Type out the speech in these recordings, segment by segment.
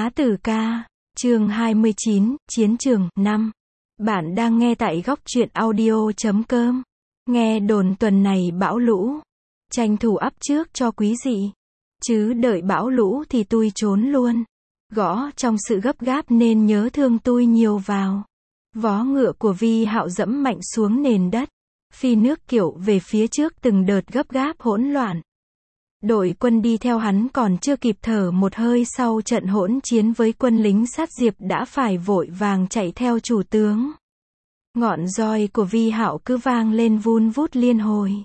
Bá Tử Ca, chương 29, Chiến trường, 5. Bạn đang nghe tại góc truyện audio.com. Nghe đồn tuần này bão lũ. Tranh thủ ắp trước cho quý dị. Chứ đợi bão lũ thì tui trốn luôn. Gõ trong sự gấp gáp nên nhớ thương tui nhiều vào. Vó ngựa của Vi Hạo dẫm mạnh xuống nền đất. Phi nước kiểu về phía trước từng đợt gấp gáp hỗn loạn. Đội quân đi theo hắn còn chưa kịp thở một hơi sau trận hỗn chiến với quân lính sát Diệp đã phải vội vàng chạy theo chủ tướng. Ngọn roi của Vi Hạo cứ vang lên vun vút liên hồi.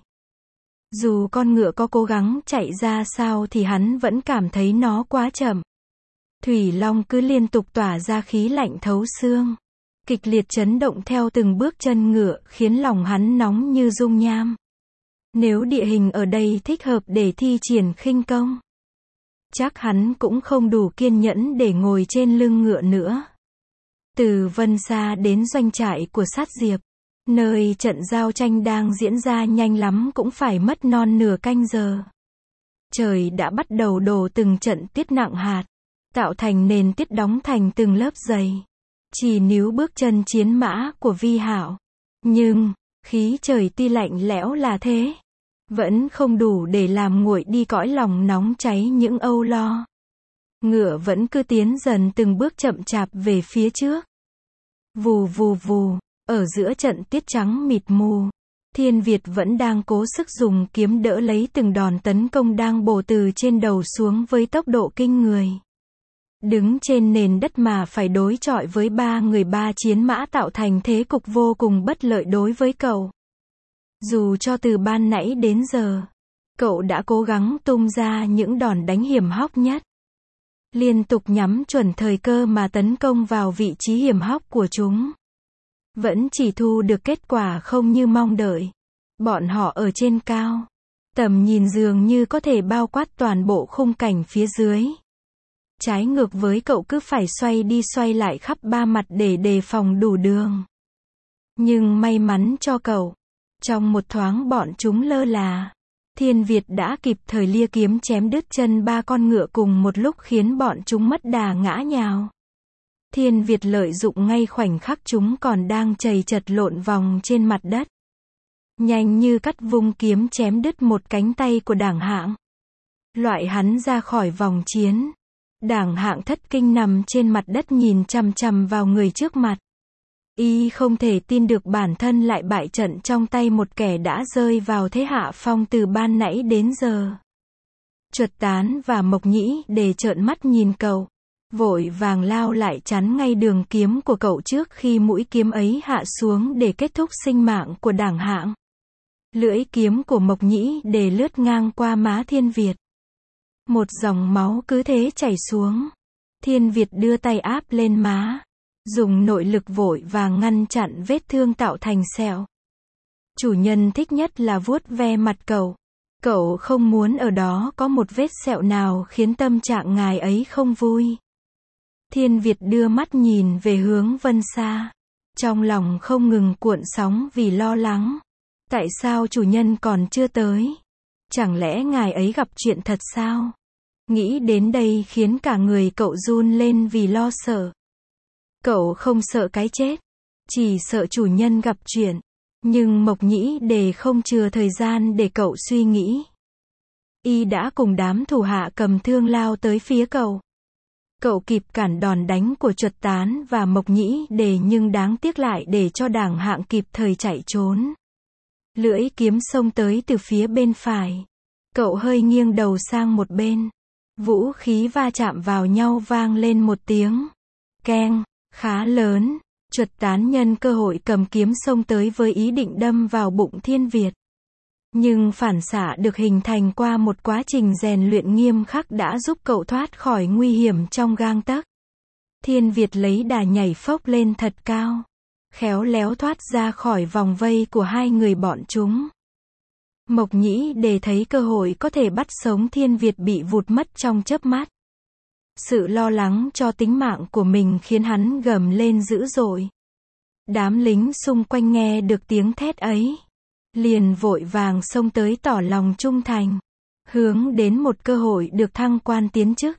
Dù con ngựa có cố gắng chạy ra sao thì hắn vẫn cảm thấy nó quá chậm. Thủy Long cứ liên tục tỏa ra khí lạnh thấu xương. Kịch liệt chấn động theo từng bước chân ngựa khiến lòng hắn nóng như dung nham. Nếu địa hình ở đây thích hợp để thi triển khinh công, chắc hắn cũng không đủ kiên nhẫn để ngồi trên lưng ngựa nữa. Từ Vân Sa đến doanh trại của sát Diệp, nơi trận giao tranh đang diễn ra nhanh lắm cũng phải mất non nửa canh giờ. Trời đã bắt đầu đổ từng trận tiết nặng hạt, tạo thành nền tiết đóng thành từng lớp dày. Chỉ níu bước chân chiến mã của Vi Hạo. Nhưng, khí trời tuy lạnh lẽo là thế, vẫn không đủ để làm nguội đi cõi lòng nóng cháy những âu lo. Ngựa vẫn cứ tiến dần từng bước chậm chạp về phía trước. Vù vù vù, ở giữa trận tiết trắng mịt mù, Thiên Việt vẫn đang cố sức dùng kiếm đỡ lấy từng đòn tấn công đang bổ từ trên đầu xuống với tốc độ kinh người. Đứng trên nền đất mà phải đối chọi với ba người ba chiến mã tạo thành thế cục vô cùng bất lợi đối với cậu. Dù cho từ ban nãy đến giờ, cậu đã cố gắng tung ra những đòn đánh hiểm hóc nhất. Liên tục nhắm chuẩn thời cơ mà tấn công vào vị trí hiểm hóc của chúng. Vẫn chỉ thu được kết quả không như mong đợi. Bọn họ ở trên cao. Tầm nhìn dường như có thể bao quát toàn bộ khung cảnh phía dưới. Trái ngược với cậu cứ phải xoay đi xoay lại khắp ba mặt để đề phòng đủ đường. Nhưng may mắn cho cậu, trong một thoáng bọn chúng lơ là. Thiên Việt đã kịp thời lia kiếm chém đứt chân ba con ngựa cùng một lúc khiến bọn chúng mất đà ngã nhào. Thiên Việt lợi dụng ngay khoảnh khắc chúng còn đang chầy chật lộn vòng trên mặt đất. Nhanh như cắt vung kiếm chém đứt một cánh tay của Đảng Hạng. Loại hắn ra khỏi vòng chiến. Đảng Hạng thất kinh nằm trên mặt đất nhìn chằm chằm vào người trước mặt. Y không thể tin được bản thân lại bại trận trong tay một kẻ đã rơi vào thế hạ phong từ ban nãy đến giờ. Chuột Tán và Mộc Nhĩ để trợn mắt nhìn cậu, vội vàng lao lại chắn ngay đường kiếm của cậu trước khi mũi kiếm ấy hạ xuống để kết thúc sinh mạng của Đảng Hạng. Lưỡi kiếm của Mộc Nhĩ để lướt ngang qua má Thiên Việt. Một dòng máu cứ thế chảy xuống. Thiên Việt đưa tay áp lên má, dùng nội lực vội vàng ngăn chặn vết thương tạo thành sẹo. Chủ nhân thích nhất là vuốt ve mặt cậu. Cậu không muốn ở đó có một vết sẹo nào khiến tâm trạng ngài ấy không vui. Thiên Việt đưa mắt nhìn về hướng Vân Sa. Trong lòng không ngừng cuộn sóng vì lo lắng. Tại sao chủ nhân còn chưa tới? Chẳng lẽ ngài ấy gặp chuyện thật sao? Nghĩ đến đây khiến cả người cậu run lên vì lo sợ. Cậu không sợ cái chết, chỉ sợ chủ nhân gặp chuyện. Nhưng Mộc Nhĩ để không chừa thời gian để cậu suy nghĩ. Y đã cùng đám thủ hạ cầm thương lao tới phía cậu. Cậu kịp cản đòn đánh của Chuột Tán và Mộc Nhĩ để nhưng đáng tiếc lại để cho Đảng Hạng kịp thời chạy trốn. Lưỡi kiếm xông tới từ phía bên phải. Cậu hơi nghiêng đầu sang một bên. Vũ khí va chạm vào nhau vang lên một tiếng keng khá lớn. Chuột Tán nhân cơ hội cầm kiếm xông tới với ý định đâm vào bụng Thiên Việt. Nhưng phản xạ được hình thành qua một quá trình rèn luyện nghiêm khắc đã giúp cậu thoát khỏi nguy hiểm trong gang tấc. Thiên Việt lấy đà nhảy phốc lên thật cao, khéo léo thoát ra khỏi vòng vây của hai người bọn chúng. Mộc Nhĩ để thấy cơ hội có thể bắt sống Thiên Việt bị vụt mất trong chớp mắt. Sự lo lắng cho tính mạng của mình khiến hắn gầm lên dữ dội. Đám lính xung quanh nghe được tiếng thét ấy, liền vội vàng xông tới tỏ lòng trung thành, hướng đến một cơ hội được thăng quan tiến chức.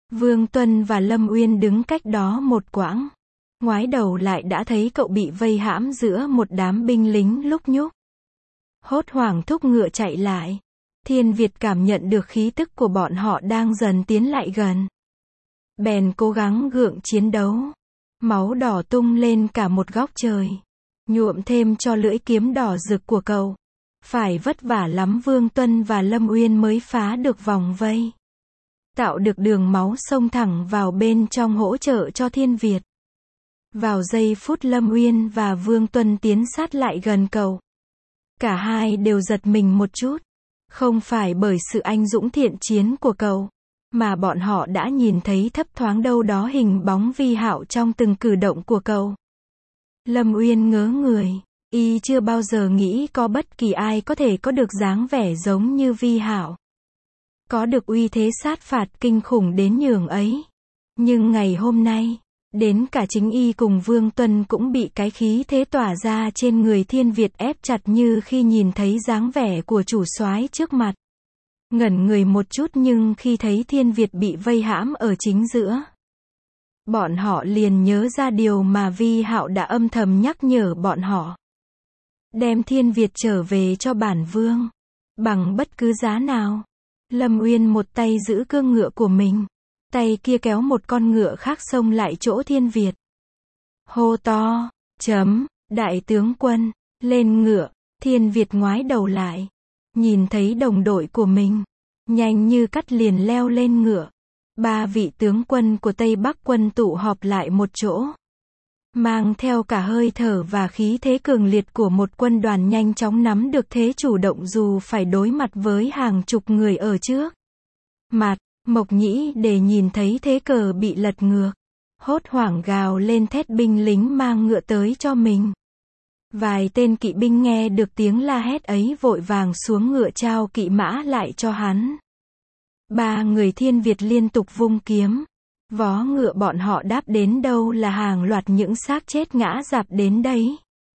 Vương Tuân và Lâm Uyên đứng cách đó một quãng. Ngoái đầu lại đã thấy cậu bị vây hãm giữa một đám binh lính lúc nhúc. Hốt hoảng thúc ngựa chạy lại. Thiên Việt cảm nhận được khí tức của bọn họ đang dần tiến lại gần. Bèn cố gắng gượng chiến đấu. Máu đỏ tung lên cả một góc trời. Nhuộm thêm cho lưỡi kiếm đỏ rực của cậu. Phải vất vả lắm Vương Tuân và Lâm Uyên mới phá được vòng vây. Tạo được đường máu xông thẳng vào bên trong hỗ trợ cho Thiên Việt. Vào giây phút Lâm Uyên và Vương Tuân tiến sát lại gần cậu. Cả hai đều giật mình một chút. Không phải bởi sự anh dũng thiện chiến của cậu, mà bọn họ đã nhìn thấy thấp thoáng đâu đó hình bóng Vi Hạo trong từng cử động của cậu. Lâm Uyên ngớ người. Y chưa bao giờ nghĩ có bất kỳ ai có thể có được dáng vẻ giống như Vi Hạo. Có được uy thế sát phạt kinh khủng đến nhường ấy. Nhưng ngày hôm nay, đến cả chính y cùng Vương Tuân cũng bị cái khí thế tỏa ra trên người Thiên Việt ép chặt như khi nhìn thấy dáng vẻ của chủ soái trước mặt. Ngẩn người một chút nhưng khi thấy Thiên Việt bị vây hãm ở chính giữa, bọn họ liền nhớ ra điều mà Vi Hạo đã âm thầm nhắc nhở bọn họ. Đem Thiên Việt trở về cho bản vương. Bằng bất cứ giá nào. Lâm Uyên một tay giữ cương ngựa của mình. Tay kia kéo một con ngựa khác xông lại chỗ Thiên Việt. Hô to, đại tướng quân, lên ngựa. Thiên Việt ngoái đầu lại. Nhìn thấy đồng đội của mình. Nhanh như cắt liền leo lên ngựa. 3 vị tướng quân của Tây Bắc quân tụ họp lại một chỗ. Mang theo cả hơi thở và khí thế cường liệt của một quân đoàn nhanh chóng nắm được thế chủ động dù phải đối mặt với hàng chục người ở trước. Mộc Nhĩ Đề nhìn thấy thế cờ bị lật ngược. Hốt hoảng gào lên thét binh lính mang ngựa tới cho mình. Vài tên kỵ binh nghe được tiếng la hét ấy vội vàng xuống ngựa trao kỵ mã lại cho hắn. 3 người Thiên Việt liên tục vung kiếm. Vó ngựa bọn họ đáp đến đâu là hàng loạt những xác chết ngã rạp đến đấy.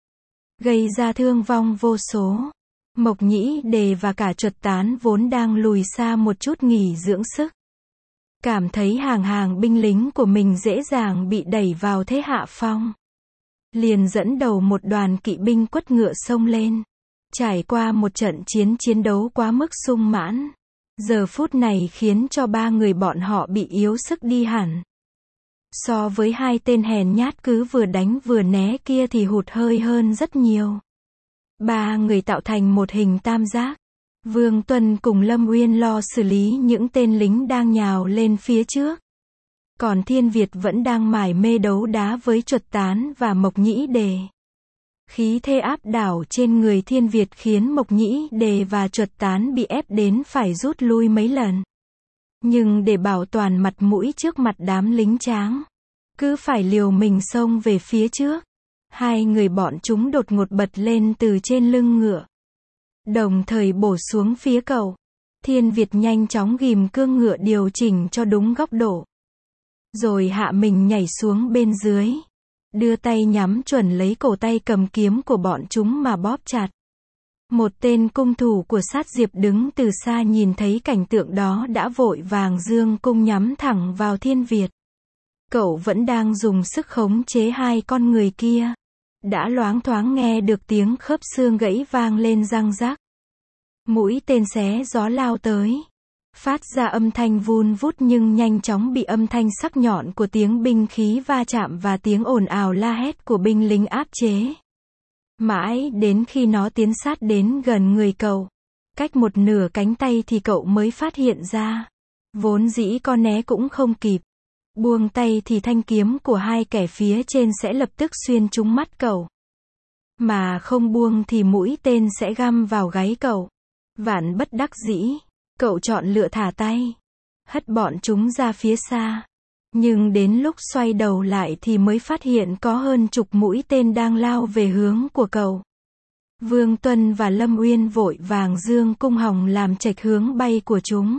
Gây ra thương vong vô số. Mộc Nhĩ Đề và cả Chuột Tán vốn đang lùi xa một chút nghỉ dưỡng sức. Cảm thấy hàng binh lính của mình dễ dàng bị đẩy vào thế hạ phong. Liền dẫn đầu một đoàn kỵ binh quất ngựa xông lên. Trải qua một trận chiến đấu quá mức sung mãn. Giờ phút này khiến cho 3 người bọn họ bị yếu sức đi hẳn. So với 2 tên hèn nhát cứ vừa đánh vừa né kia thì hụt hơi hơn rất nhiều. 3 người tạo thành một hình tam giác. Vương Tuân cùng Lâm Uyên lo xử lý những tên lính đang nhào lên phía trước. Còn Thiên Việt vẫn đang mải mê đấu đá với Chuột Tán và Mộc Nhĩ Đề. Khí thế áp đảo trên người Thiên Việt khiến Mộc Nhĩ Đề và Chuột Tán bị ép đến phải rút lui mấy lần. Nhưng để bảo toàn mặt mũi trước mặt đám lính tráng, cứ phải liều mình xông về phía trước. 2 người bọn chúng đột ngột bật lên từ trên lưng ngựa. Đồng thời bổ xuống phía cậu. Thiên Việt nhanh chóng ghim cương ngựa điều chỉnh cho đúng góc độ. Rồi hạ mình nhảy xuống bên dưới. Đưa tay nhắm chuẩn lấy cổ tay cầm kiếm của bọn chúng mà bóp chặt. Một tên cung thủ của Sát Diệp đứng từ xa nhìn thấy cảnh tượng đó đã vội vàng giương cung nhắm thẳng vào Thiên Việt. Cậu vẫn đang dùng sức khống chế 2 con người kia. Đã loáng thoáng nghe được tiếng khớp xương gãy vang lên răng rắc. Mũi tên xé gió lao tới. Phát ra âm thanh vun vút nhưng nhanh chóng bị âm thanh sắc nhọn của tiếng binh khí va chạm và tiếng ồn ào la hét của binh lính áp chế. Mãi đến khi nó tiến sát đến gần người cậu, cách một nửa cánh tay thì cậu mới phát hiện ra. Vốn dĩ có né cũng không kịp. Buông tay thì thanh kiếm của 2 kẻ phía trên sẽ lập tức xuyên trúng mắt cậu. Mà không buông thì mũi tên sẽ găm vào gáy cậu. Vạn bất đắc dĩ, cậu chọn lựa thả tay, hất bọn chúng ra phía xa. Nhưng đến lúc xoay đầu lại thì mới phát hiện có hơn chục mũi tên đang lao về hướng của cậu. Vương Tuân và Lâm Uyên vội vàng giương cung hòng làm chệch hướng bay của chúng.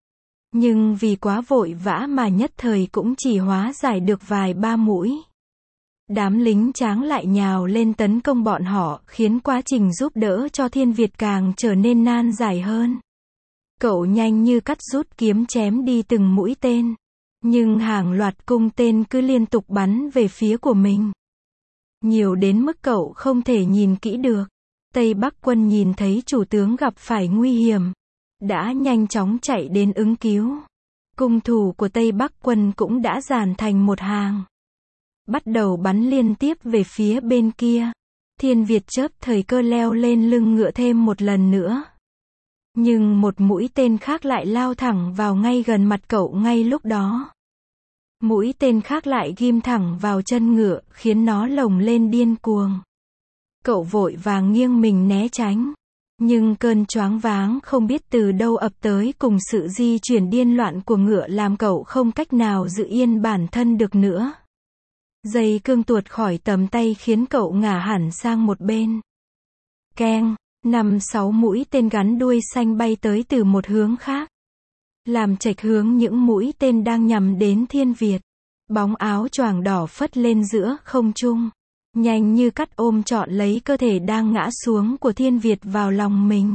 Nhưng vì quá vội vã mà nhất thời cũng chỉ hóa giải được vài 3 mũi. Đám lính tráng lại nhào lên tấn công bọn họ, khiến quá trình giúp đỡ cho Thiên Việt càng trở nên nan giải hơn. Cậu nhanh như cắt rút kiếm chém đi từng mũi tên. Nhưng hàng loạt cung tên cứ liên tục bắn về phía của mình. Nhiều đến mức cậu không thể nhìn kỹ được. Tây Bắc quân nhìn thấy chủ tướng gặp phải nguy hiểm, đã nhanh chóng chạy đến ứng cứu. Cung thủ của Tây Bắc quân cũng đã dàn thành một hàng, bắt đầu bắn liên tiếp về phía bên kia. Thiên Việt chớp thời cơ leo lên lưng ngựa thêm một lần nữa. Nhưng một mũi tên khác lại lao thẳng vào ngay gần mặt cậu ngay lúc đó. Mũi tên khác lại ghim thẳng vào chân ngựa, khiến nó lồng lên điên cuồng. Cậu vội vàng nghiêng mình né tránh. Nhưng cơn choáng váng không biết từ đâu ập tới cùng sự di chuyển điên loạn của ngựa làm cậu không cách nào giữ yên bản thân được nữa. Dây cương tuột khỏi tầm tay khiến cậu ngả hẳn sang một bên. Keng, 5-6 mũi tên gắn đuôi xanh bay tới từ một hướng khác, làm chệch hướng những mũi tên đang nhằm đến Thiên Việt. Bóng áo choàng đỏ phất lên giữa không trung, nhanh như cắt ôm trọn lấy cơ thể đang ngã xuống của Thiên Việt vào lòng mình.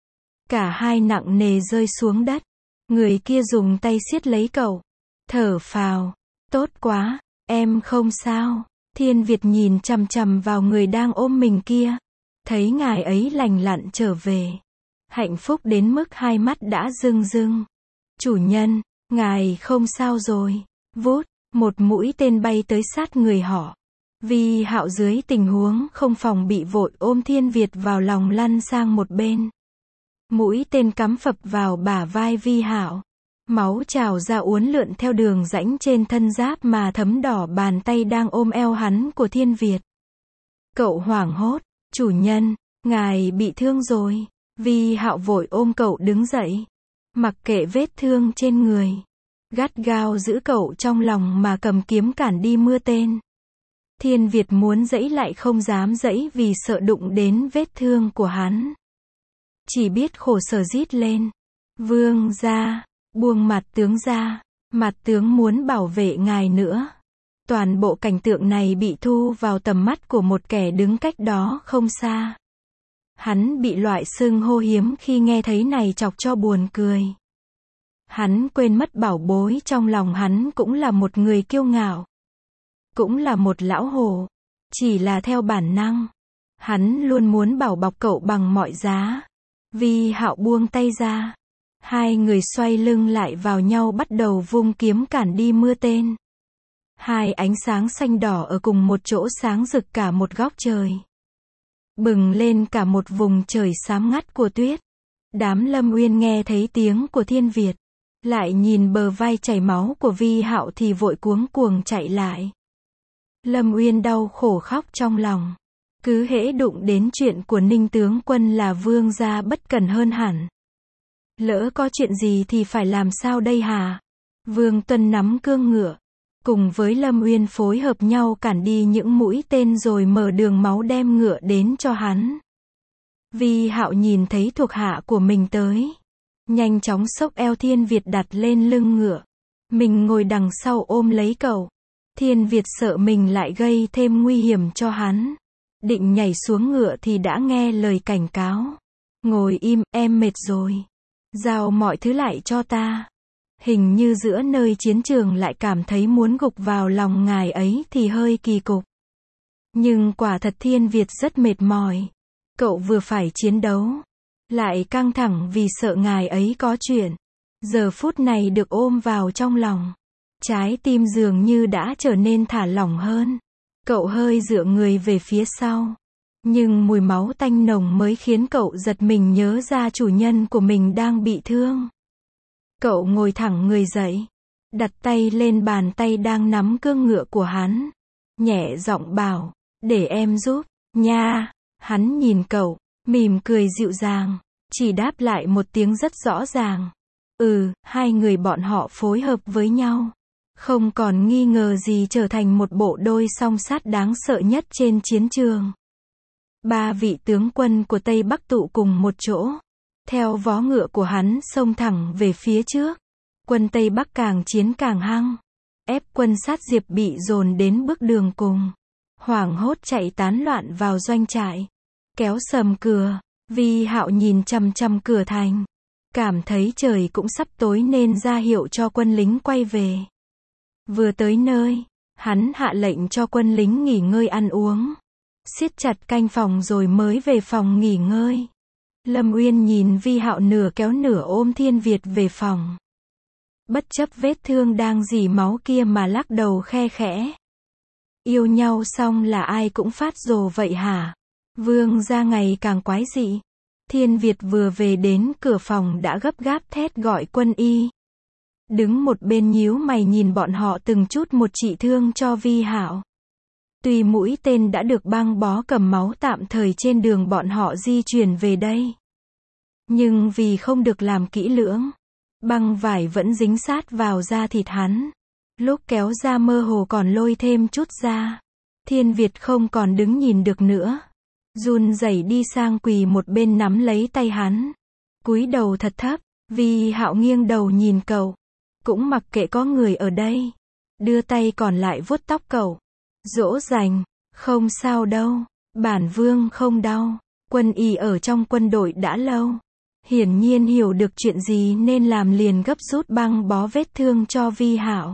Cả hai nặng nề rơi xuống đất. Người kia dùng tay siết lấy cậu, thở phào, tốt quá, em không sao. Thiên Việt nhìn chằm chằm vào người đang ôm mình kia, thấy ngài ấy lành lặn trở về, hạnh phúc đến mức hai mắt đã rưng rưng. Chủ nhân, ngài không sao rồi. Vút, một mũi tên bay tới sát người họ. Vi Hạo dưới tình huống không phòng bị vội ôm Thiên Việt vào lòng lăn sang một bên. Mũi tên cắm phập vào bả vai Vi Hạo. Máu trào ra uốn lượn theo đường rãnh trên thân giáp mà thấm đỏ bàn tay đang ôm eo hắn của Thiên Việt. Cậu hoảng hốt, chủ nhân, ngài bị thương rồi. Vi Hạo vội ôm cậu đứng dậy, mặc kệ vết thương trên người, gắt gao giữ cậu trong lòng mà cầm kiếm cản đi mưa tên. Thiên Việt muốn giãy lại không dám giãy vì sợ đụng đến vết thương của hắn. Chỉ biết khổ sở rít lên. Vương gia, buông mặt tướng ra. Mặt tướng muốn bảo vệ ngài nữa. Toàn bộ cảnh tượng này bị thu vào tầm mắt của một kẻ đứng cách đó không xa. Hắn bị loại xưng hô hiếm khi nghe thấy này chọc cho buồn cười. Hắn quên mất bảo bối trong lòng hắn cũng là một người kiêu ngạo, cũng là một lão hồ. Chỉ là theo bản năng, hắn luôn muốn bảo bọc cậu bằng mọi giá. Vi Hạo buông tay ra. Hai người xoay lưng lại vào nhau bắt đầu vung kiếm cản đi mưa tên. Hai ánh sáng xanh đỏ ở cùng một chỗ sáng rực cả một góc trời, bừng lên cả một vùng trời xám ngắt của tuyết. Đám Lâm Uyên nghe thấy tiếng của Thiên Việt, lại nhìn bờ vai chảy máu của Vi Hạo thì vội cuống cuồng chạy lại. Lâm Uyên đau khổ khóc trong lòng. Cứ hễ đụng đến chuyện của Ninh tướng quân là vương gia bất cẩn hơn hẳn. Lỡ có chuyện gì thì phải làm sao đây hả? Vương Tuân nắm cương ngựa, cùng với Lâm Uyên phối hợp nhau cản đi những mũi tên rồi mở đường máu đem ngựa đến cho hắn. Vi Hạo nhìn thấy thuộc hạ của mình tới, nhanh chóng xốc eo Thiên Việt đặt lên lưng ngựa. Mình ngồi đằng sau ôm lấy cậu. Thiên Việt sợ mình lại gây thêm nguy hiểm cho hắn, định nhảy xuống ngựa thì đã nghe lời cảnh cáo. Ngồi im, em mệt rồi. Giao mọi thứ lại cho ta. Hình như giữa nơi chiến trường lại cảm thấy muốn gục vào lòng ngài ấy thì hơi kỳ cục. Nhưng quả thật Thiên Việt rất mệt mỏi. Cậu vừa phải chiến đấu, lại căng thẳng vì sợ ngài ấy có chuyện. Giờ phút này được ôm vào trong lòng, trái tim dường như đã trở nên thả lỏng hơn. Cậu hơi dựa người về phía sau. Nhưng mùi máu tanh nồng mới khiến cậu giật mình nhớ ra chủ nhân của mình đang bị thương. Cậu ngồi thẳng người dậy, đặt tay lên bàn tay đang nắm cương ngựa của hắn, nhẹ giọng bảo, để em giúp, nha. Hắn nhìn cậu, mỉm cười dịu dàng, chỉ đáp lại một tiếng rất rõ ràng. Hai người bọn họ phối hợp với nhau, không còn nghi ngờ gì trở thành một bộ đôi song sát đáng sợ nhất trên chiến trường. Ba vị tướng quân của Tây Bắc tụ cùng một chỗ, theo vó ngựa của hắn xông thẳng về phía trước. Quân Tây Bắc càng chiến càng hăng, ép quân sát Diệp bị dồn đến bước đường cùng, hoảng hốt chạy tán loạn vào doanh trại, kéo sầm cửa. Vi Hạo nhìn chằm chằm cửa thành, cảm thấy trời cũng sắp tối nên ra hiệu cho quân lính quay về. Vừa tới nơi, hắn hạ lệnh cho quân lính nghỉ ngơi ăn uống, siết chặt canh phòng rồi mới về phòng nghỉ ngơi. Lâm Uyên nhìn Vi Hạo nửa kéo nửa ôm Thiên Việt về phòng. Bất chấp vết thương đang rỉ máu kia mà lắc đầu khe khẽ. Yêu nhau xong là ai cũng phát rồ vậy hả? Vương gia ngày càng quái dị. Thiên Việt vừa về đến cửa phòng đã gấp gáp thét gọi quân y. Đứng một bên nhíu mày nhìn bọn họ từng chút một trị thương cho Vi Hạo. Tuy mũi tên đã được băng bó cầm máu tạm thời trên đường bọn họ di chuyển về đây. Nhưng vì không được làm kỹ lưỡng, băng vải vẫn dính sát vào da thịt hắn. Lúc kéo ra mơ hồ còn lôi thêm chút da. Thiên Việt không còn đứng nhìn được nữa. Run rẩy đi sang quỳ một bên nắm lấy tay hắn. Cúi đầu thật thấp, Vi Hạo nghiêng đầu nhìn cậu. Cũng mặc kệ có người ở đây. Đưa tay còn lại vuốt tóc cậu. Dỗ dành, không sao đâu, bản vương không đau. Quân y ở trong quân đội đã lâu. Hiển nhiên hiểu được chuyện gì nên làm liền gấp rút băng bó vết thương cho Vi Hạo.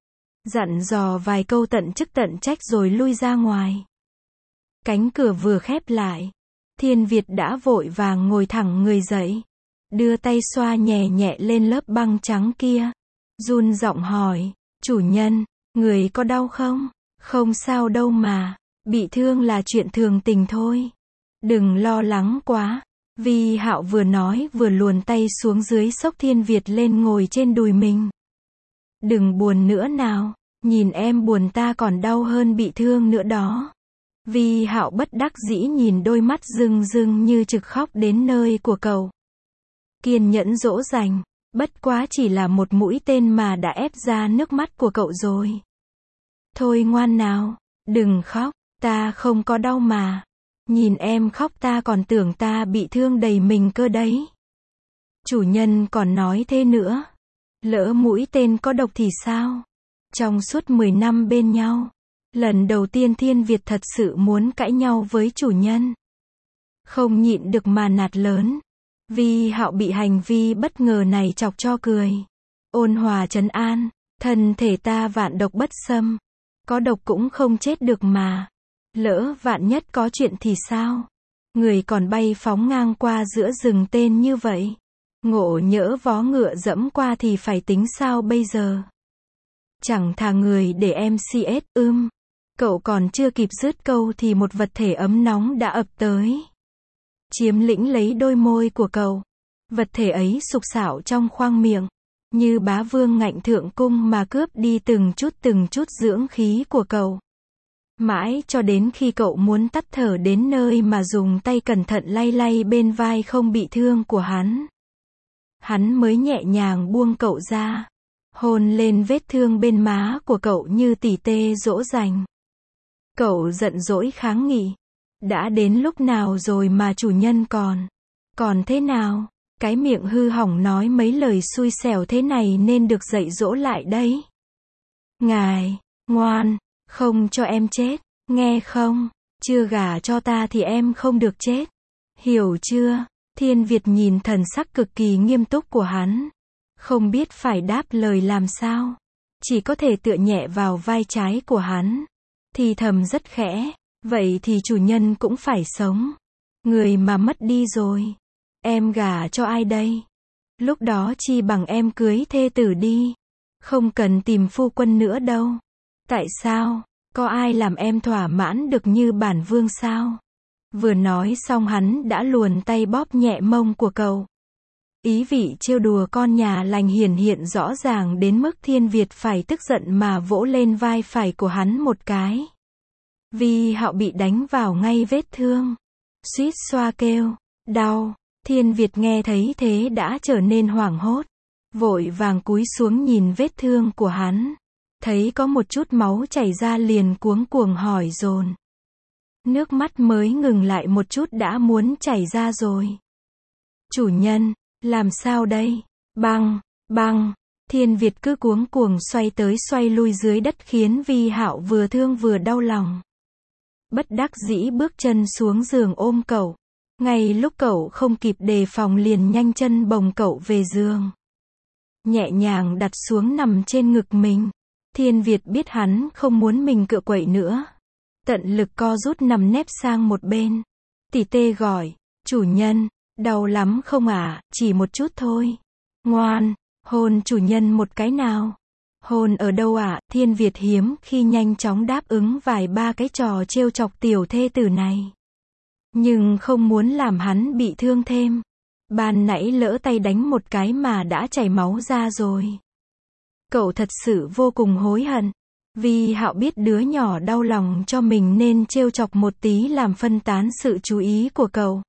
Dặn dò vài câu tận chức tận trách rồi lui ra ngoài. Cánh cửa vừa khép lại, Thiên Việt đã vội vàng ngồi thẳng người dậy, đưa tay xoa nhẹ nhẹ lên lớp băng trắng kia, run giọng hỏi, chủ nhân, người có đau không? Không sao đâu mà, bị thương là chuyện thường tình thôi. Đừng lo lắng quá. Vi Hạo vừa nói vừa luồn tay xuống dưới xốc Thiên Việt lên ngồi trên đùi mình. Đừng buồn nữa nào, nhìn em buồn ta còn đau hơn bị thương nữa đó. Vi Hạo bất đắc dĩ nhìn đôi mắt rưng rưng như trực khóc đến nơi của cậu. Kiên nhẫn dỗ dành, bất quá chỉ là một mũi tên mà đã ép ra nước mắt của cậu rồi. Thôi ngoan nào, đừng khóc, ta không có đau mà. Nhìn em khóc ta còn tưởng ta bị thương đầy mình cơ đấy. Chủ nhân còn nói thế nữa. Lỡ mũi tên có độc thì sao? Trong suốt 10 năm bên nhau, lần đầu tiên Thiên Việt thật sự muốn cãi nhau với chủ nhân. Không nhịn được mà nạt lớn. Vi Hạo bị hành vi bất ngờ này chọc cho cười. Ôn hòa trấn an, thân thể ta vạn độc bất xâm. Có độc cũng không chết được mà. Lỡ vạn nhất có chuyện thì sao? Người còn bay phóng ngang qua giữa rừng tên như vậy. Ngộ nhỡ vó ngựa dẫm qua thì phải tính sao bây giờ? Chẳng thà người để em CS Cậu còn chưa kịp dứt câu thì một vật thể ấm nóng đã ập tới. Chiếm lĩnh lấy đôi môi của cậu. Vật thể ấy sục sạo trong khoang miệng. Như bá vương ngạnh thượng cung mà cướp đi từng chút dưỡng khí của cậu. Mãi cho đến khi cậu muốn tắt thở đến nơi mà dùng tay cẩn thận lay lay bên vai không bị thương của hắn. Hắn mới nhẹ nhàng buông cậu ra. Hôn lên vết thương bên má của cậu như tỉ tê dỗ dành. Cậu giận dỗi kháng nghị. Đã đến lúc nào rồi mà chủ nhân còn thế nào? Cái miệng hư hỏng nói mấy lời xui xẻo thế này nên được dạy dỗ lại đấy. Ngài, ngoan, không cho em chết, nghe không? Chưa gả cho ta thì em không được chết. Hiểu chưa? Thiên Việt nhìn thần sắc cực kỳ nghiêm túc của hắn. Không biết phải đáp lời làm sao. Chỉ có thể tựa nhẹ vào vai trái của hắn. Thì thầm rất khẽ. Vậy thì chủ nhân cũng phải sống. Người mà mất đi rồi. Em gả cho ai đây? Lúc đó chi bằng em cưới thê tử đi. Không cần tìm phu quân nữa đâu. Tại sao? Có ai làm em thỏa mãn được như bản vương sao? Vừa nói xong hắn đã luồn tay bóp nhẹ mông của cậu. Ý vị trêu đùa con nhà lành hiển hiện rõ ràng đến mức Thiên Việt phải tức giận mà vỗ lên vai phải của hắn một cái. Vi Hạo bị đánh vào ngay vết thương. Suýt xoa kêu. Đau. Thiên Việt nghe thấy thế đã trở nên hoảng hốt. Vội vàng cúi xuống nhìn vết thương của hắn. Thấy có một chút máu chảy ra liền cuống cuồng hỏi dồn. Nước mắt mới ngừng lại một chút đã muốn chảy ra rồi. Chủ nhân, làm sao đây? Băng. Thiên Việt cứ cuống cuồng xoay tới xoay lui dưới đất khiến Vi Hạo vừa thương vừa đau lòng. Bất đắc dĩ bước chân xuống giường ôm cậu. Ngay lúc cậu không kịp đề phòng liền nhanh chân bồng cậu về giường. Nhẹ nhàng đặt xuống nằm trên ngực mình. Thiên Việt biết hắn không muốn mình cựa quậy nữa. Tận lực co rút nằm nép sang một bên. Tỉ tê gọi, chủ nhân, đau lắm không ạ, chỉ một chút thôi. Ngoan, hôn chủ nhân một cái nào. Hôn ở đâu ạ? Thiên Việt hiếm khi nhanh chóng đáp ứng vài ba cái trò trêu chọc tiểu thê tử này. Nhưng không muốn làm hắn bị thương thêm. Ban nãy lỡ tay đánh một cái mà đã chảy máu ra rồi. Cậu thật sự vô cùng hối hận. Vì Hạo biết đứa nhỏ đau lòng cho mình nên trêu chọc một tí làm phân tán sự chú ý của cậu.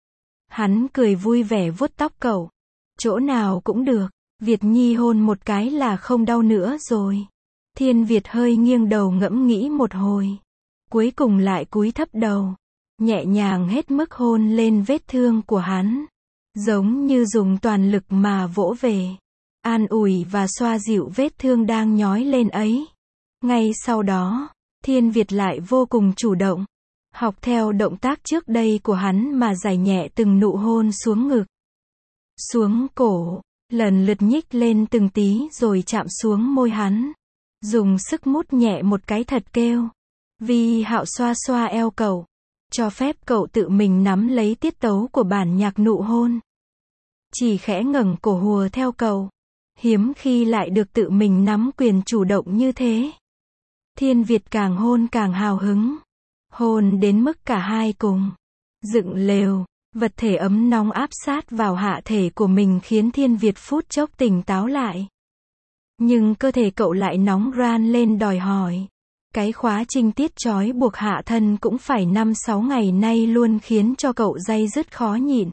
Hắn cười vui vẻ vuốt tóc cậu. Chỗ nào cũng được, Việt Nhi hôn một cái là không đau nữa rồi. Thiên Việt hơi nghiêng đầu ngẫm nghĩ một hồi. Cuối cùng lại cúi thấp đầu. Nhẹ nhàng hết mức hôn lên vết thương của hắn. Giống như dùng toàn lực mà vỗ về. An ủi và xoa dịu vết thương đang nhói lên ấy. Ngay sau đó, Thiên Việt lại vô cùng chủ động. Học theo động tác trước đây của hắn mà giải nhẹ từng nụ hôn xuống ngực. Xuống cổ, lần lượt nhích lên từng tí rồi chạm xuống môi hắn. Dùng sức mút nhẹ một cái thật kêu. Vì Hạo xoa xoa eo cậu. Cho phép cậu tự mình nắm lấy tiết tấu của bản nhạc nụ hôn. Chỉ khẽ ngẩng cổ hùa theo cậu. Hiếm khi lại được tự mình nắm quyền chủ động như thế. Thiên Việt càng hôn càng hào hứng. Hôn đến mức cả hai cùng dựng lều, vật thể ấm nóng áp sát vào hạ thể của mình khiến Thiên Việt phút chốc tỉnh táo lại. Nhưng cơ thể cậu lại nóng ran lên đòi hỏi. Cái khóa trinh tiết trói buộc hạ thân cũng phải 5-6 ngày nay luôn khiến cho cậu day dứt khó nhịn.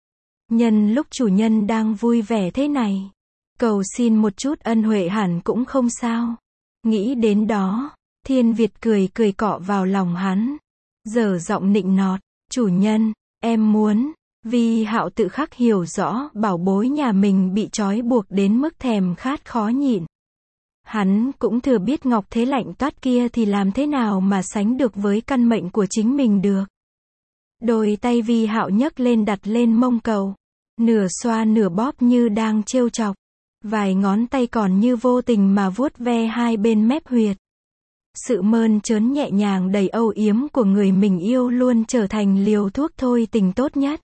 Nhân lúc chủ nhân đang vui vẻ thế này, cầu xin một chút ân huệ hẳn cũng không sao. Nghĩ đến đó, Thiên Việt cười cười cọ vào lòng hắn. Dở giọng nịnh nọt, chủ nhân, em muốn. Vì Hạo tự khắc hiểu rõ bảo bối nhà mình bị trói buộc đến mức thèm khát khó nhịn. Hắn cũng thừa biết ngọc thế lạnh toát kia thì làm thế nào mà sánh được với căn mệnh của chính mình được. Đôi tay Vi Hạo nhấc lên đặt lên mông cậu. Nửa xoa nửa bóp như đang trêu chọc. Vài ngón tay còn như vô tình mà vuốt ve hai bên mép huyệt. Sự mơn trớn nhẹ nhàng đầy âu yếm của người mình yêu luôn trở thành liều thuốc thôi tình tốt nhất.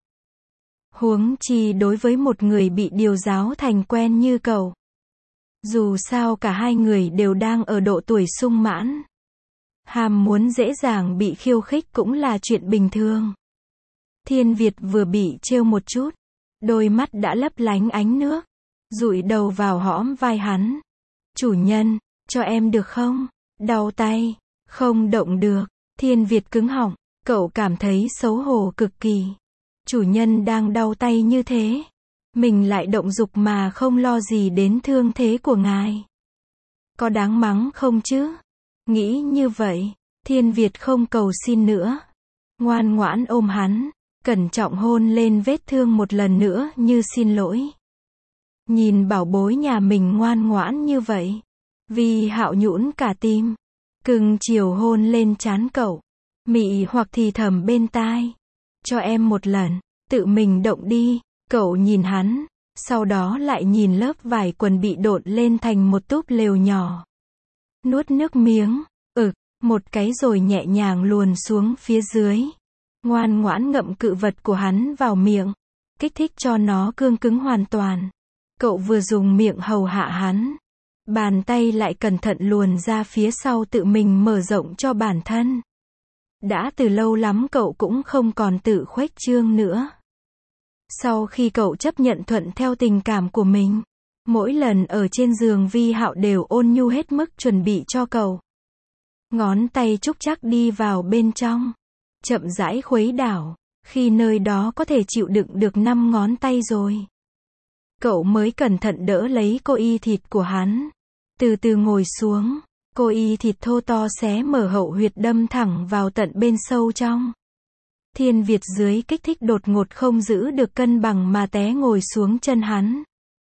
Huống chi đối với một người bị điều giáo thành quen như cậu. Dù sao cả hai người đều đang ở độ tuổi sung mãn. Ham muốn dễ dàng bị khiêu khích cũng là chuyện bình thường. Thiên Việt vừa bị trêu một chút. Đôi mắt đã lấp lánh ánh nước. Dụi đầu vào hõm vai hắn. Chủ nhân, cho em được không? Đau tay. Không động được. Thiên Việt cứng họng. Cậu cảm thấy xấu hổ cực kỳ. Chủ nhân đang đau tay như thế. Mình lại động dục mà không lo gì đến thương thế của ngài. Có đáng mắng không chứ? Nghĩ như vậy, Thiên Việt không cầu xin nữa. Ngoan ngoãn ôm hắn, cẩn trọng hôn lên vết thương một lần nữa như xin lỗi. Nhìn bảo bối nhà mình ngoan ngoãn như vậy. Vi Hạo nhũn cả tim. Cưng chiều hôn lên trán cậu. Mị hoặc thì thầm bên tai. Cho em một lần, tự mình động đi. Cậu nhìn hắn, sau đó lại nhìn lớp vải quần bị độn lên thành một túp lều nhỏ. Nuốt nước miếng, một cái rồi nhẹ nhàng luồn xuống phía dưới. Ngoan ngoãn ngậm cự vật của hắn vào miệng, kích thích cho nó cương cứng hoàn toàn. Cậu vừa dùng miệng hầu hạ hắn, bàn tay lại cẩn thận luồn ra phía sau tự mình mở rộng cho bản thân. Đã từ lâu lắm cậu cũng không còn tự khuếch trương nữa. Sau khi cậu chấp nhận thuận theo tình cảm của mình, mỗi lần ở trên giường Vi Hạo đều ôn nhu hết mức chuẩn bị cho cậu. Ngón tay trúc chắc đi vào bên trong, chậm rãi khuấy đảo, khi nơi đó có thể chịu đựng được 5 ngón tay rồi. Cậu mới cẩn thận đỡ lấy cô y thịt của hắn, từ từ ngồi xuống, cô y thịt thô to xé mở hậu huyệt đâm thẳng vào tận bên sâu trong. Thiên Việt dưới kích thích đột ngột không giữ được cân bằng mà té ngồi xuống chân hắn.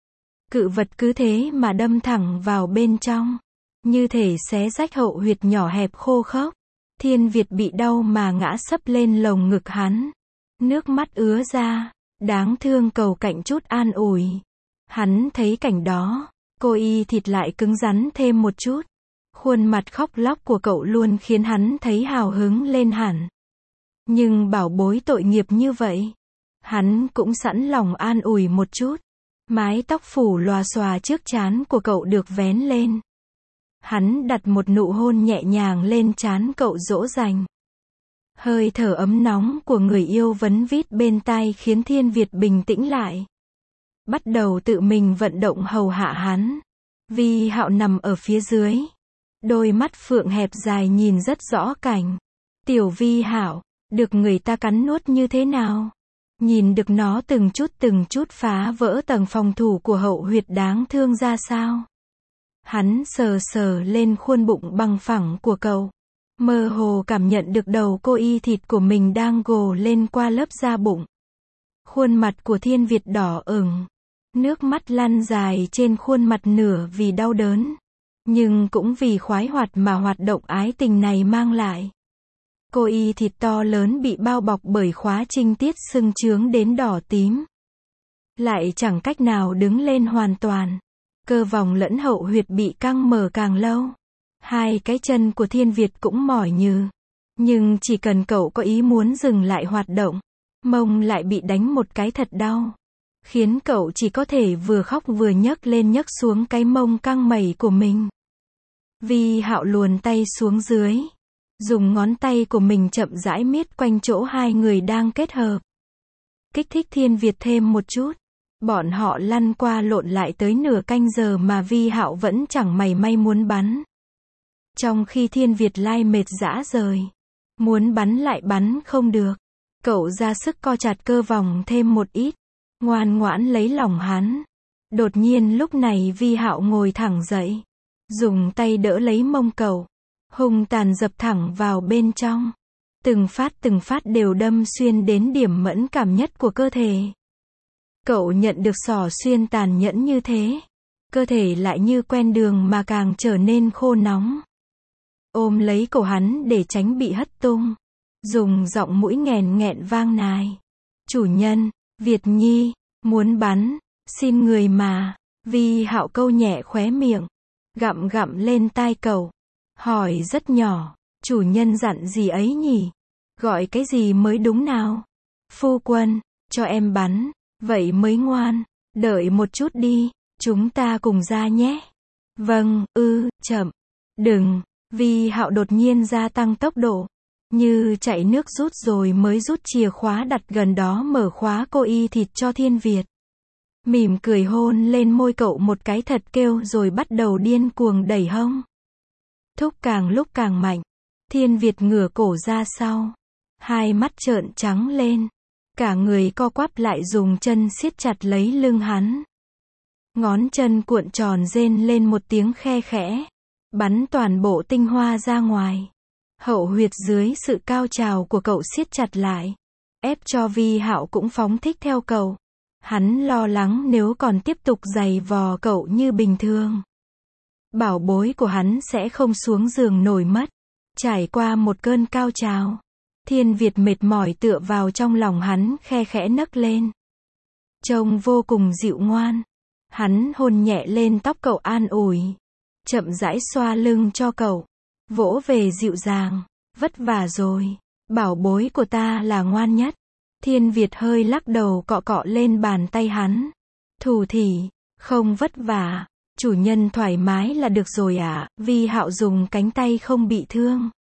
Cự vật cứ thế mà đâm thẳng vào bên trong, như thể xé rách hậu huyệt nhỏ hẹp khô khốc. Thiên Việt bị đau mà ngã sấp lên lồng ngực hắn. Nước mắt ứa ra, đáng thương cầu cạnh chút an ủi. Hắn thấy cảnh đó, cô y thịt lại cứng rắn thêm một chút. Khuôn mặt khóc lóc của cậu luôn khiến hắn thấy hào hứng lên hẳn. Nhưng bảo bối tội nghiệp như vậy, hắn cũng sẵn lòng an ủi một chút. Mái tóc phủ lòa xòa trước trán của cậu được vén lên. Hắn đặt một nụ hôn nhẹ nhàng lên trán cậu dỗ dành. Hơi thở ấm nóng của người yêu vấn vít bên tai khiến Thiên Việt bình tĩnh lại. Bắt đầu tự mình vận động hầu hạ hắn. Vi Hạo nằm ở phía dưới. Đôi mắt phượng hẹp dài nhìn rất rõ cảnh. Tiểu Vi Hạo, được người ta cắn nuốt như thế nào? Nhìn được nó từng chút phá vỡ tầng phòng thủ của hậu huyệt đáng thương ra sao? Hắn sờ sờ lên khuôn bụng bằng phẳng của cậu. Mơ hồ cảm nhận được đầu cô y thịt của mình đang gồ lên qua lớp da bụng. Khuôn mặt của Thiên Việt đỏ ửng. Nước mắt lăn dài trên khuôn mặt nửa vì đau đớn. Nhưng cũng vì khoái hoạt mà hoạt động ái tình này mang lại. Cô y thịt to lớn bị bao bọc bởi khóa trinh tiết sưng chướng đến đỏ tím. Lại chẳng cách nào đứng lên hoàn toàn. Cơ vòng lẫn hậu huyệt bị căng mở càng lâu. Hai cái chân của Thiên Việt cũng mỏi nhừ. Nhưng chỉ cần cậu có ý muốn dừng lại hoạt động, mông lại bị đánh một cái thật đau. Khiến cậu chỉ có thể vừa khóc vừa nhấc lên nhấc xuống cái mông căng mẩy của mình. Vi Hạo luồn tay xuống dưới. Dùng ngón tay của mình chậm rãi miết quanh chỗ hai người đang kết hợp. Kích thích Thiên Việt thêm một chút. Bọn họ lăn qua lộn lại tới nửa canh giờ mà Vi Hạo vẫn chẳng mảy may muốn bắn. Trong khi Thiên Việt lai mệt rã rời. Muốn bắn lại bắn không được. Cậu ra sức co chặt cơ vòng thêm một ít. Ngoan ngoãn lấy lòng hắn. Đột nhiên lúc này Vi Hạo ngồi thẳng dậy. Dùng tay đỡ lấy mông cậu. Hung tàn dập thẳng vào bên trong. Từng phát đều đâm xuyên đến điểm mẫn cảm nhất của cơ thể. Cậu nhận được xỏ xuyên tàn nhẫn như thế. Cơ thể lại như quen đường mà càng trở nên khô nóng. Ôm lấy cổ hắn để tránh bị hất tung. Dùng giọng mũi nghèn nghẹn vang nài. Chủ nhân, Việt Nhi, muốn bắn, xin người mà. Vi Hạo câu nhẹ khóe miệng. Gặm lên tai cậu. Hỏi rất nhỏ, chủ nhân dặn gì ấy nhỉ? Gọi cái gì mới đúng nào? Phu quân, cho em bắn, vậy mới ngoan, đợi một chút đi, chúng ta cùng ra nhé. Vâng, chậm, đừng. Vi Hạo đột nhiên gia tăng tốc độ, như chạy nước rút rồi mới rút chìa khóa đặt gần đó mở khóa cô y thịt cho Thiên Việt. Mỉm cười hôn lên môi cậu một cái thật kêu rồi bắt đầu điên cuồng đẩy hông. Thúc càng lúc càng mạnh. Thiên Việt ngửa cổ ra sau. Hai mắt trợn trắng lên. Cả người co quắp lại dùng chân siết chặt lấy lưng hắn. Ngón chân cuộn tròn rên lên một tiếng khe khẽ. Bắn toàn bộ tinh hoa ra ngoài. Hậu huyệt dưới sự cao trào của cậu siết chặt lại. Ép cho Vi Hạo cũng phóng thích theo cậu. Hắn lo lắng nếu còn tiếp tục giày vò cậu như bình thường. Bảo bối của hắn sẽ không xuống giường nổi mất. Trải qua một cơn cao trào. Thiên Việt mệt mỏi tựa vào trong lòng hắn khe khẽ nấc lên. Trông vô cùng dịu ngoan. Hắn hôn nhẹ lên tóc cậu an ủi. Chậm rãi xoa lưng cho cậu. Vỗ về dịu dàng. Vất vả rồi. Bảo bối của ta là ngoan nhất. Thiên Việt hơi lắc đầu cọ cọ lên bàn tay hắn. Thủ thỉ. Không vất vả. Chủ nhân thoải mái là được rồi ạ. Vi Hạo dùng cánh tay không bị thương.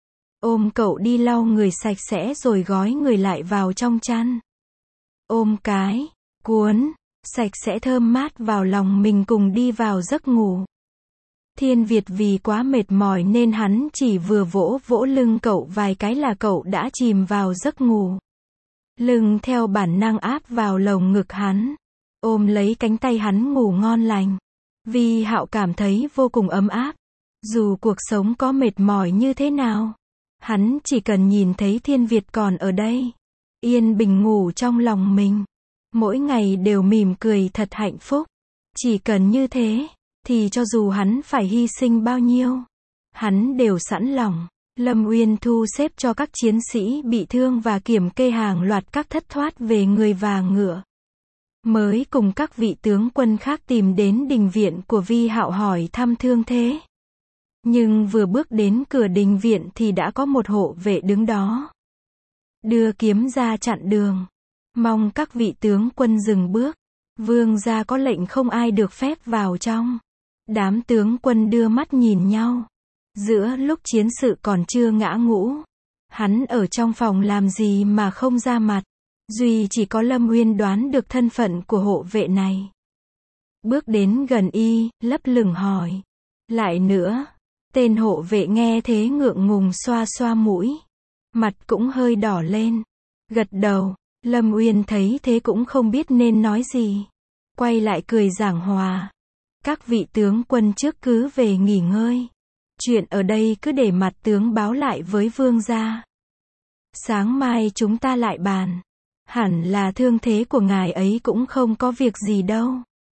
Ôm cậu đi lau người sạch sẽ rồi gói người lại vào trong chăn. Ôm cái, cuốn, sạch sẽ thơm mát vào lòng mình cùng đi vào giấc ngủ. Thiên Việt vì quá mệt mỏi nên hắn chỉ vừa vỗ vỗ lưng cậu vài cái là cậu đã chìm vào giấc ngủ. Lưng theo bản năng áp vào lồng ngực hắn. Ôm lấy cánh tay hắn ngủ ngon lành. Vi Hạo cảm thấy vô cùng ấm áp. Dù cuộc sống có mệt mỏi như thế nào, hắn chỉ cần nhìn thấy Thiên Việt còn ở đây, yên bình ngủ trong lòng mình, mỗi ngày đều mỉm cười thật hạnh phúc. Chỉ cần như thế, thì cho dù hắn phải hy sinh bao nhiêu, hắn đều sẵn lòng. Lâm Uyên thu xếp cho các chiến sĩ bị thương và kiểm kê hàng loạt các thất thoát về người và ngựa. Mới cùng các vị tướng quân khác tìm đến đình viện của Vi Hạo hỏi thăm thương thế. Nhưng vừa bước đến cửa đình viện thì đã có một hộ vệ đứng đó. Đưa kiếm ra chặn đường. Mong các vị tướng quân dừng bước. Vương gia có lệnh không ai được phép vào trong. Đám tướng quân đưa mắt nhìn nhau. Giữa lúc chiến sự còn chưa ngã ngũ, hắn ở trong phòng làm gì mà không ra mặt. Duy chỉ có Lâm Uyên đoán được thân phận của hộ vệ này. Bước đến gần y, lấp lửng hỏi. Lại nữa. Tên hộ vệ nghe thế ngượng ngùng xoa xoa mũi. Mặt cũng hơi đỏ lên. Gật đầu. Lâm Uyên thấy thế cũng không biết nên nói gì. Quay lại cười giảng hòa. Các vị tướng quân trước cứ về nghỉ ngơi. Chuyện ở đây cứ để mặt tướng báo lại với vương gia. Sáng mai chúng ta lại bàn. Hẳn là thương thế của ngài ấy cũng không có việc gì đâu.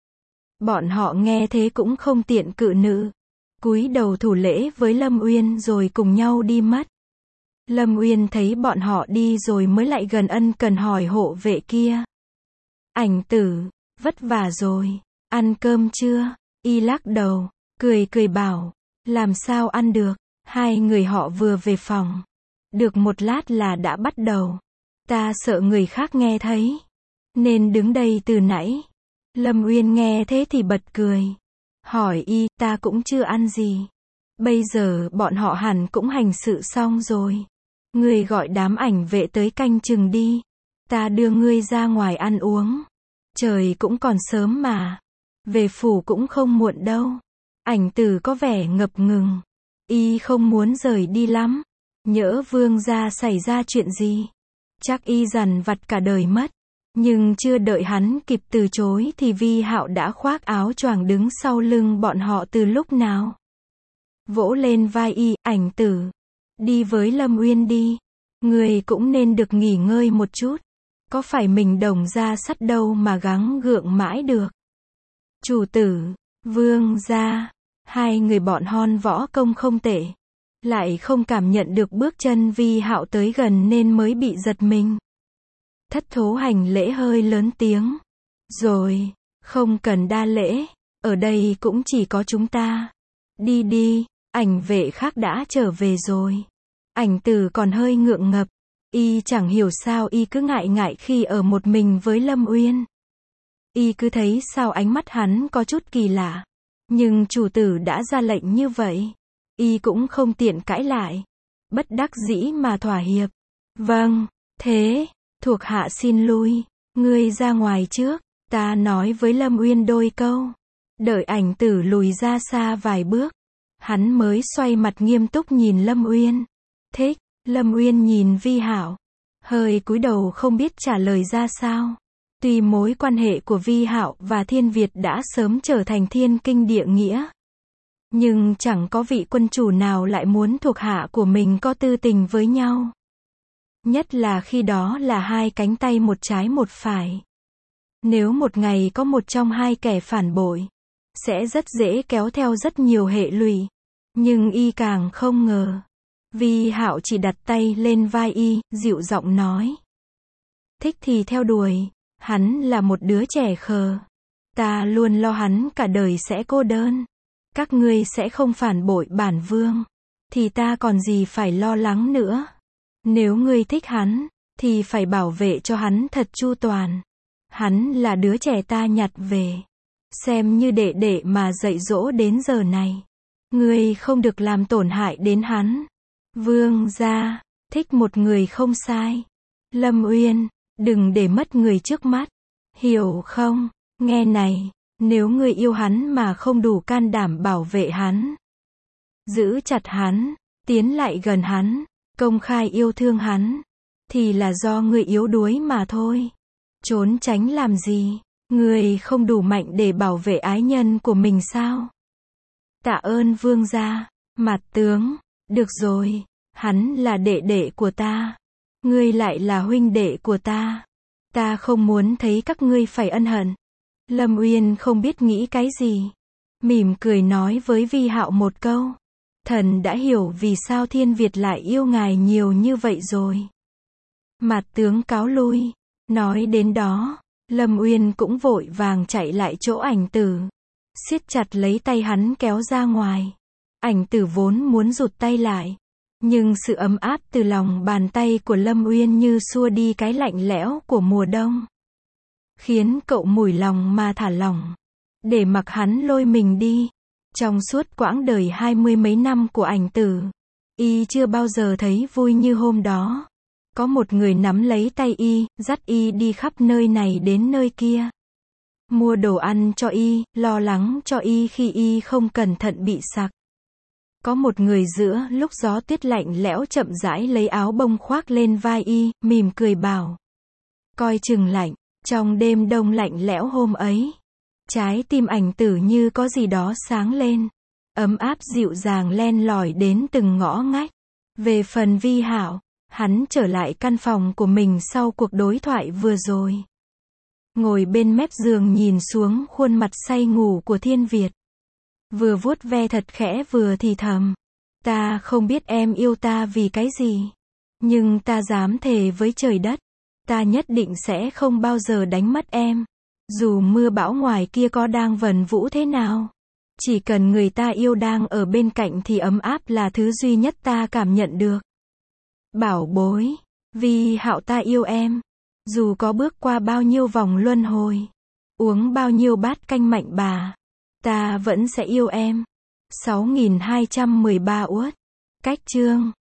Bọn họ nghe thế cũng không tiện cự nữ. Cúi đầu thủ lễ với Lâm Uyên rồi cùng nhau đi mất. Lâm Uyên thấy bọn họ đi rồi mới lại gần ân cần hỏi hộ vệ kia. Ảnh tử, vất vả rồi, ăn cơm chưa? Y lắc đầu, cười cười bảo, làm sao ăn được, hai người họ vừa về phòng. Được một lát là đã bắt đầu. Ta sợ người khác nghe thấy, nên đứng đây từ nãy. Lâm Uyên nghe thế thì bật cười. Hỏi y, ta cũng chưa ăn gì. Bây giờ bọn họ hẳn cũng hành sự xong rồi. Ngươi gọi đám ảnh vệ tới canh chừng đi. Ta đưa ngươi ra ngoài ăn uống. Trời cũng còn sớm mà. Về phủ cũng không muộn đâu. Ảnh tử có vẻ ngập ngừng. Y không muốn rời đi lắm. Nhỡ vương gia xảy ra chuyện gì. Chắc y dằn vặt cả đời mất. Nhưng chưa đợi hắn kịp từ chối thì Vi Hạo đã khoác áo choàng đứng sau lưng bọn họ từ lúc nào. Vỗ lên vai y, ảnh tử. Đi với Lâm Uyên đi. Người cũng nên được nghỉ ngơi một chút. Có phải mình đồng ra sắt đâu mà gắng gượng mãi được. Chủ tử, vương gia, hai người bọn hon võ công không tệ. Lại không cảm nhận được bước chân Vi Hạo tới gần nên mới bị giật mình. Thất thố hành lễ hơi lớn tiếng. Rồi, không cần đa lễ, ở đây cũng chỉ có chúng ta. Đi đi, ảnh vệ khác đã trở về rồi. Ảnh tử còn hơi ngượng ngập. Y chẳng hiểu sao y cứ ngại ngại khi ở một mình với Lâm Uyên. Y cứ thấy sao ánh mắt hắn có chút kỳ lạ. Nhưng chủ tử đã ra lệnh như vậy. Y cũng không tiện cãi lại. Bất đắc dĩ mà thỏa hiệp. Vâng, thế, thuộc hạ xin lui. Ngươi ra ngoài trước. Ta nói với Lâm Uyên đôi câu. Đợi ảnh tử lùi ra xa vài bước. Hắn mới xoay mặt nghiêm túc nhìn Lâm Uyên. Thích. Lâm Uyên nhìn Vi Hạo. Hơi cúi đầu không biết trả lời ra sao. Tuy mối quan hệ của Vi Hạo và Thiên Việt đã sớm trở thành thiên kinh địa nghĩa. Nhưng chẳng có vị quân chủ nào lại muốn thuộc hạ của mình có tư tình với nhau. Nhất là khi đó là hai cánh tay một trái một phải. Nếu một ngày có một trong hai kẻ phản bội, sẽ rất dễ kéo theo rất nhiều hệ lụy. Nhưng y càng không ngờ. Vi Hạo chỉ đặt tay lên vai y, dịu giọng nói. Thích thì theo đuổi, hắn là một đứa trẻ khờ. Ta luôn lo hắn cả đời sẽ cô đơn. Các ngươi sẽ không phản bội bản vương. Thì ta còn gì phải lo lắng nữa. Nếu ngươi thích hắn, thì phải bảo vệ cho hắn thật chu toàn. Hắn là đứa trẻ ta nhặt về. Xem như đệ đệ mà dạy dỗ đến giờ này. Ngươi không được làm tổn hại đến hắn. Vương gia, thích một người không sai. Lâm Uyên, đừng để mất người trước mắt. Hiểu không? Nghe này, nếu ngươi yêu hắn mà không đủ can đảm bảo vệ hắn, giữ chặt hắn, tiến lại gần hắn, công khai yêu thương hắn, thì là do ngươi yếu đuối mà thôi. Trốn tránh làm gì? Ngươi không đủ mạnh để bảo vệ ái nhân của mình sao? Tạ ơn vương gia. Mặt tướng, được rồi, hắn là đệ đệ của ta. Ngươi lại là huynh đệ của ta. Ta không muốn thấy các ngươi phải ân hận. Lâm Uyên không biết nghĩ cái gì. Mỉm cười nói với Vi Hạo một câu. Thần đã hiểu vì sao Thiên Việt lại yêu ngài nhiều như vậy rồi. Mặt tướng cáo lui. Nói đến đó, Lâm Uyên cũng vội vàng chạy lại chỗ ảnh tử. Siết chặt lấy tay hắn kéo ra ngoài. Ảnh Tử vốn muốn rụt tay lại. Nhưng sự ấm áp từ lòng bàn tay của Lâm Uyên như xua đi cái lạnh lẽo của mùa đông. Khiến cậu mủi lòng mà thả lỏng. Để mặc hắn lôi mình đi. Trong suốt quãng đời 20 mấy năm của Ảnh Tử, y chưa bao giờ thấy vui như hôm đó. Có một người nắm lấy tay y, dắt y đi khắp nơi này đến nơi kia. Mua đồ ăn cho y, lo lắng cho y khi y không cẩn thận bị sặc. Có một người giữa lúc gió tuyết lạnh lẽo chậm rãi lấy áo bông khoác lên vai y, mỉm cười bảo. Coi chừng lạnh. Trong đêm đông lạnh lẽo hôm ấy, trái tim Ảnh Tử như có gì đó sáng lên. Ấm áp dịu dàng len lỏi đến từng ngõ ngách. Về phần Vi Hạo, hắn trở lại căn phòng của mình sau cuộc đối thoại vừa rồi. Ngồi bên mép giường nhìn xuống khuôn mặt say ngủ của Thiên Việt. Vừa vuốt ve thật khẽ vừa thì thầm. Ta không biết em yêu ta vì cái gì. Nhưng ta dám thề với trời đất. Ta nhất định sẽ không bao giờ đánh mất em. Dù mưa bão ngoài kia có đang vần vũ thế nào. Chỉ cần người ta yêu đang ở bên cạnh thì ấm áp là thứ duy nhất ta cảm nhận được. Bảo bối, Vi Hạo, ta yêu em. Dù có bước qua bao nhiêu vòng luân hồi, uống bao nhiêu bát canh mạnh bà, ta vẫn sẽ yêu em. 6213 Uất. Cách chương